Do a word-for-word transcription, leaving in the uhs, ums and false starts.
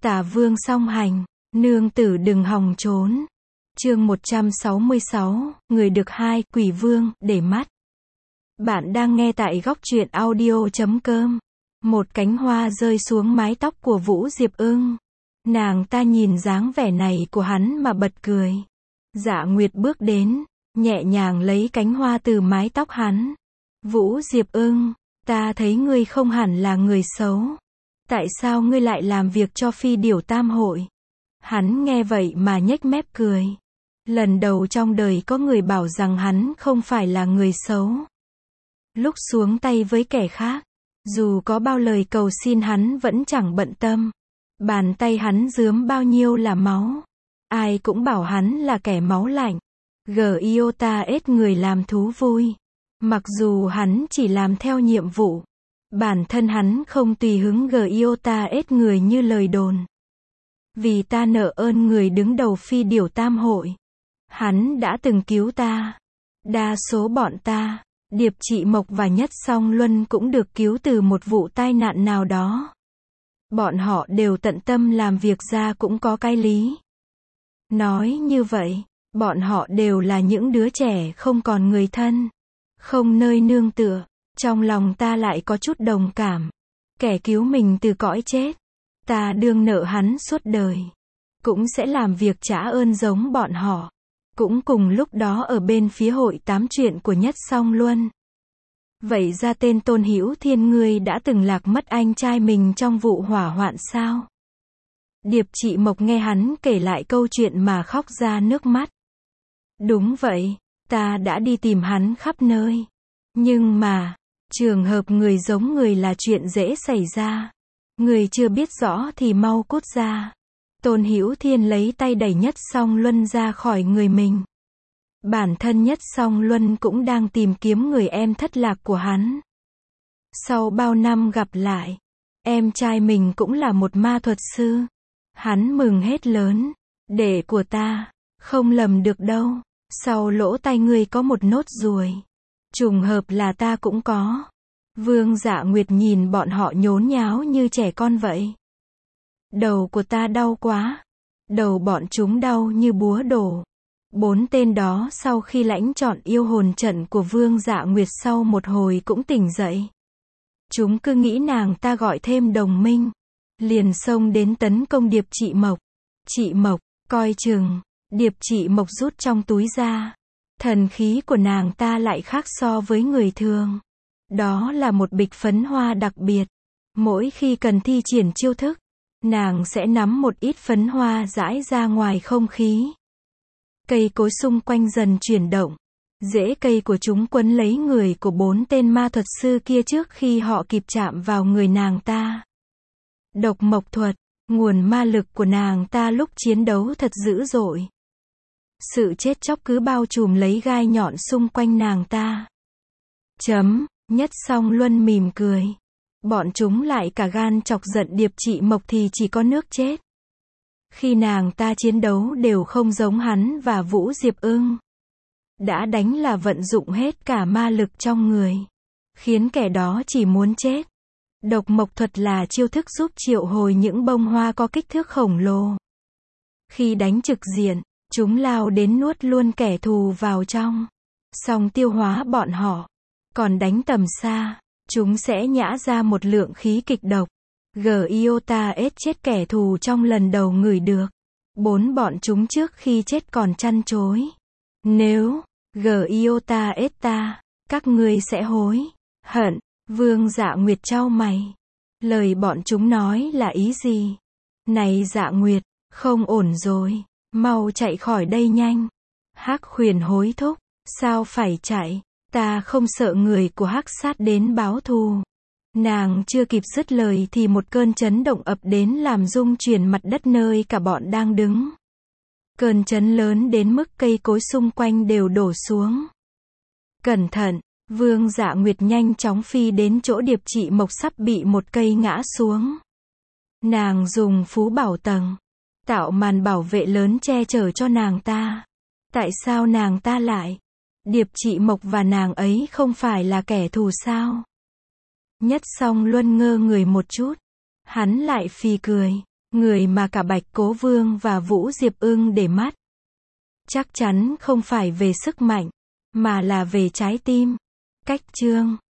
Tả vương song hành, nương tử đừng hòng trốn. Chương một trăm sáu mươi sáu, người được hai, quỷ vương, để mắt. Bạn đang nghe tại góc truyện audio chấm com. Một cánh hoa rơi xuống mái tóc của Vũ Diệp Ưng. Nàng ta nhìn dáng vẻ này của hắn mà bật cười. Dạ Nguyệt bước đến, nhẹ nhàng lấy cánh hoa từ mái tóc hắn. Vũ Diệp Ưng, ta thấy ngươi không hẳn là người xấu. Tại sao ngươi lại làm việc cho Phi Điểu Tam Hội? Hắn nghe vậy mà nhếch mép cười. Lần đầu trong đời có người bảo rằng hắn không phải là người xấu. Lúc xuống tay với kẻ khác, dù có bao lời cầu xin hắn vẫn chẳng bận tâm. Bàn tay hắn rướm bao nhiêu là máu. Ai cũng bảo hắn là kẻ máu lạnh. Giota ết người làm thú vui. Mặc dù hắn chỉ làm theo nhiệm vụ. Bản thân hắn không tùy hứng Giota ết người như lời đồn. Vì ta nợ ơn người đứng đầu Phi Điểu Tam Hội. Hắn đã từng cứu ta. Đa số bọn ta, Điệp Trị Mộc và Nhất Song Luân cũng được cứu từ một vụ tai nạn nào đó. Bọn họ đều tận tâm làm việc ra cũng có cái lý. Nói như vậy, bọn họ đều là những đứa trẻ không còn người thân, không nơi nương tựa. Trong lòng ta lại có chút đồng cảm. Kẻ cứu mình từ cõi chết, ta đương nợ hắn suốt đời. Cũng sẽ làm việc trả ơn giống bọn họ. Cũng cùng lúc đó ở bên phía hội tám chuyện của Nhất Song Luân. Vậy ra tên Tôn Hữu Thiên ngươi đã từng lạc mất anh trai mình trong vụ hỏa hoạn sao? Điệp Trị Mộc nghe hắn kể lại câu chuyện mà khóc ra nước mắt. Đúng vậy, ta đã đi tìm hắn khắp nơi. Nhưng mà, trường hợp người giống người là chuyện dễ xảy ra. Người chưa biết rõ thì mau cút ra. Tôn Hữu Thiên lấy tay đẩy Nhất Song Luân ra khỏi người mình. Bản thân Nhất Song Luân cũng đang tìm kiếm người em thất lạc của hắn. Sau bao năm gặp lại, em trai mình cũng là một ma thuật sư. Hắn mừng hết lớn. Đệ của ta, không lầm được đâu. Sau lỗ tai ngươi có một nốt ruồi. Trùng hợp là ta cũng có. Vương Dạ Nguyệt nhìn bọn họ nhốn nháo như trẻ con vậy. Đầu của ta đau quá. Đầu bọn chúng đau như búa đổ. Bốn tên đó sau khi lãnh chọn yêu hồn trận của Vương Dạ Nguyệt sau một hồi cũng tỉnh dậy. Chúng cứ nghĩ nàng ta gọi thêm đồng minh. Liền xông đến tấn công Điệp Trị Mộc. Trị Mộc, coi chừng. Điệp Trị Mộc rút trong túi ra. Thần khí của nàng ta lại khác so với người thường. Đó là một bịch phấn hoa đặc biệt. Mỗi khi cần thi triển chiêu thức, nàng sẽ nắm một ít phấn hoa rải ra ngoài không khí. Cây cối xung quanh dần chuyển động. Rễ cây của chúng quấn lấy người của bốn tên ma thuật sư kia trước khi họ kịp chạm vào người nàng ta. Độc mộc thuật, nguồn ma lực của nàng ta lúc chiến đấu thật dữ dội. Sự chết chóc cứ bao trùm lấy gai nhọn xung quanh nàng ta. Chấm, Nhất Song Luân mỉm cười. Bọn chúng lại cả gan chọc giận Điệp Trị Mộc thì chỉ có nước chết. Khi nàng ta chiến đấu đều không giống hắn và Vũ Diệp Ưng. Đã đánh là vận dụng hết cả ma lực trong người. Khiến kẻ đó chỉ muốn chết. Độc mộc thuật là chiêu thức giúp triệu hồi những bông hoa có kích thước khổng lồ. Khi đánh trực diện, chúng lao đến nuốt luôn kẻ thù vào trong. Xong tiêu hóa bọn họ. Còn đánh tầm xa, chúng sẽ nhả ra một lượng khí kịch độc. Giota ết chết kẻ thù trong lần đầu ngửi được. Bốn bọn chúng trước khi chết còn chăn chối. Nếu, Giota ết ta, các ngươi sẽ hối hận. Vương Dạ Nguyệt chau mày. Lời bọn chúng nói là ý gì? Này Dạ Nguyệt, không ổn rồi. Mau chạy khỏi đây nhanh. Hắc Huyền hối thúc. Sao phải chạy? Ta không sợ người của Hắc Sát đến báo thù. Nàng chưa kịp dứt lời thì một cơn chấn động ập đến làm rung chuyển mặt đất nơi cả bọn đang đứng. Cơn chấn lớn đến mức cây cối xung quanh đều đổ xuống. Cẩn thận, Vương Dạ Nguyệt nhanh chóng phi đến chỗ Điệp Trị Mộc sắp bị một cây ngã xuống. Nàng dùng phú bảo tầng, tạo màn bảo vệ lớn che chở cho nàng ta. Tại sao nàng ta lại? Điệp Trị Mộc và nàng ấy không phải là kẻ thù sao? Nhất Song Luân ngơ người một chút. Hắn lại phì cười. Người mà cả Bạch Cố Vương và Vũ Diệp Ưng để mắt. Chắc chắn không phải về sức mạnh, mà là về trái tim. Cách chương